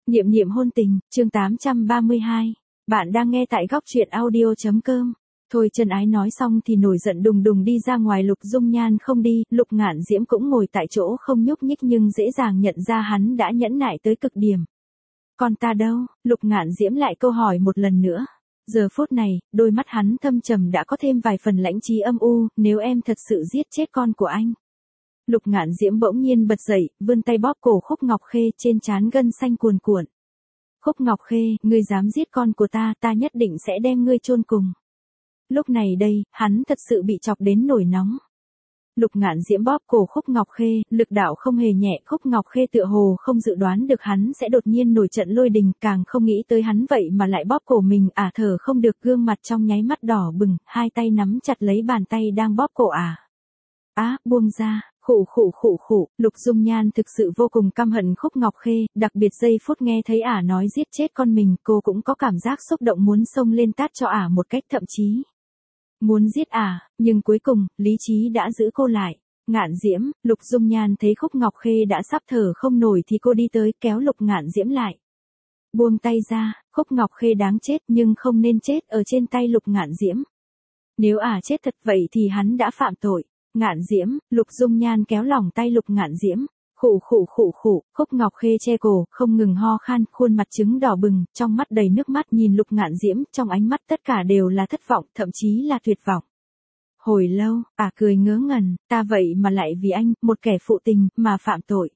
Niệm niệm hôn tình, chương 832. Bạn đang nghe tại góc truyện audio.com. Thôi chân ái nói xong thì nổi giận đùng đùng đi ra ngoài. Lục Dung Nhan không đi, Lục Ngạn Diễm cũng ngồi tại chỗ không nhúc nhích nhưng dễ dàng nhận ra hắn đã nhẫn nại tới cực điểm. Còn ta đâu? Lục Ngạn Diễm lại câu hỏi một lần nữa. Giờ phút này, đôi mắt hắn thâm trầm đã có thêm vài phần lãnh trí âm u. Nếu em thật sự giết chết con của anh. Lục Ngạn Diễm bỗng nhiên bật dậy, vươn tay bóp cổ Khúc Ngọc Khê, trên trán gân xanh cuồn cuộn. Khúc Ngọc Khê, ngươi dám giết con của ta, ta nhất định sẽ đem ngươi chôn cùng. Lúc này đây, hắn thật sự bị chọc đến nổi nóng. Lục Ngạn Diễm bóp cổ Khúc Ngọc Khê, lực đạo không hề nhẹ. Khúc Ngọc Khê tựa hồ không dự đoán được hắn sẽ đột nhiên nổi trận lôi đình, càng không nghĩ tới hắn vậy mà lại bóp cổ mình. Thở không được, gương mặt trong nháy mắt đỏ bừng, hai tay nắm chặt lấy bàn tay đang bóp cổ. Buông ra. Khụ, Lục Dung Nhan thực sự vô cùng căm hận Khúc Ngọc Khê, đặc biệt giây phút nghe thấy nói giết chết con mình, cô cũng có cảm giác xúc động muốn xông lên tát cho một cách, thậm chí muốn giết nhưng cuối cùng, lý trí đã giữ cô lại. Ngạn Diễm, Lục Dung Nhan thấy Khúc Ngọc Khê đã sắp thở không nổi thì cô đi tới kéo Lục Ngạn Diễm lại. Buông tay ra, Khúc Ngọc Khê đáng chết nhưng không nên chết ở trên tay Lục Ngạn Diễm. Nếu chết thật vậy thì hắn đã phạm tội. Ngạn Diễm, Lục Dung Nhan kéo lỏng tay Lục Ngạn Diễm. Khụ, Khúc Ngọc Khê che cổ, không ngừng ho khan, khuôn mặt trứng đỏ bừng, trong mắt đầy nước mắt nhìn Lục Ngạn Diễm, trong ánh mắt tất cả đều là thất vọng, thậm chí là tuyệt vọng. Hồi lâu, cười ngớ ngẩn, ta vậy mà lại vì anh, một kẻ phụ tình, mà phạm tội.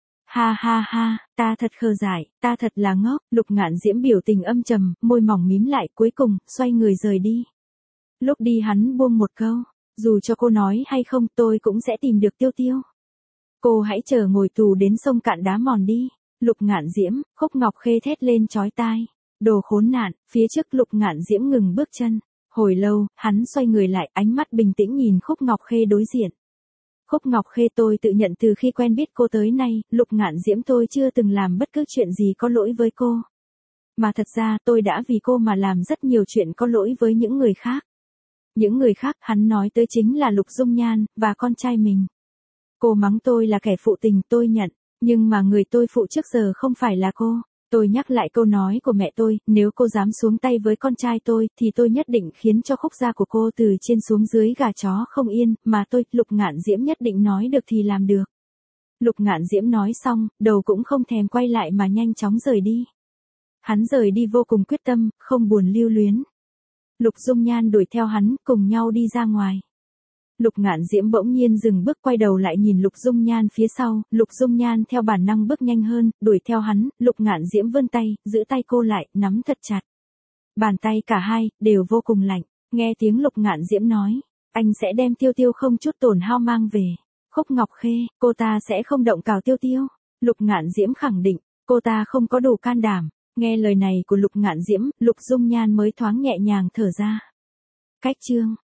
Ha, ta thật khờ dại, ta thật là ngốc. Lục Ngạn Diễm biểu tình âm trầm, môi mỏng mím lại, cuối cùng, xoay người rời đi. Lúc đi hắn buông một câu. Dù cho cô nói hay không tôi cũng sẽ tìm được Tiêu Tiêu. Cô hãy chờ ngồi tù đến sông cạn đá mòn đi. Lục Ngạn Diễm, Khúc Ngọc Khê thét lên chói tai. Đồ khốn nạn, phía trước Lục Ngạn Diễm ngừng bước chân. Hồi lâu, hắn xoay người lại, ánh mắt bình tĩnh nhìn Khúc Ngọc Khê đối diện. Khúc Ngọc Khê, tôi tự nhận từ khi quen biết cô tới nay, Lục Ngạn Diễm tôi chưa từng làm bất cứ chuyện gì có lỗi với cô. Mà thật ra tôi đã vì cô mà làm rất nhiều chuyện có lỗi với những người khác. Những người khác hắn nói tới chính là Lục Dung Nhan, và con trai mình. Cô mắng tôi là kẻ phụ tình, tôi nhận, nhưng mà người tôi phụ trước giờ không phải là cô. Tôi nhắc lại câu nói của mẹ tôi, nếu cô dám xuống tay với con trai tôi, thì tôi nhất định khiến cho Khúc gia của cô từ trên xuống dưới gà chó không yên, mà tôi, Lục Ngạn Diễm nhất định nói được thì làm được. Lục Ngạn Diễm nói xong, đầu cũng không thèm quay lại mà nhanh chóng rời đi. Hắn rời đi vô cùng quyết tâm, không buồn lưu luyến. Lục Dung Nhan đuổi theo hắn, cùng nhau đi ra ngoài. Lục Ngạn Diễm bỗng nhiên dừng bước, quay đầu lại nhìn Lục Dung Nhan phía sau. Lục Dung Nhan theo bản năng bước nhanh hơn, đuổi theo hắn. Lục Ngạn Diễm vươn tay, giữ tay cô lại, nắm thật chặt. Bàn tay cả hai đều vô cùng lạnh. Nghe tiếng Lục Ngạn Diễm nói, anh sẽ đem Tiêu Tiêu không chút tổn hao mang về. Khúc Ngọc Khê, cô ta sẽ không động cào Tiêu Tiêu. Lục Ngạn Diễm khẳng định, cô ta không có đủ can đảm. Nghe lời này của Lục Ngạn Diễm, Lục Dung Nhan mới thoáng nhẹ nhàng thở ra. Cách chương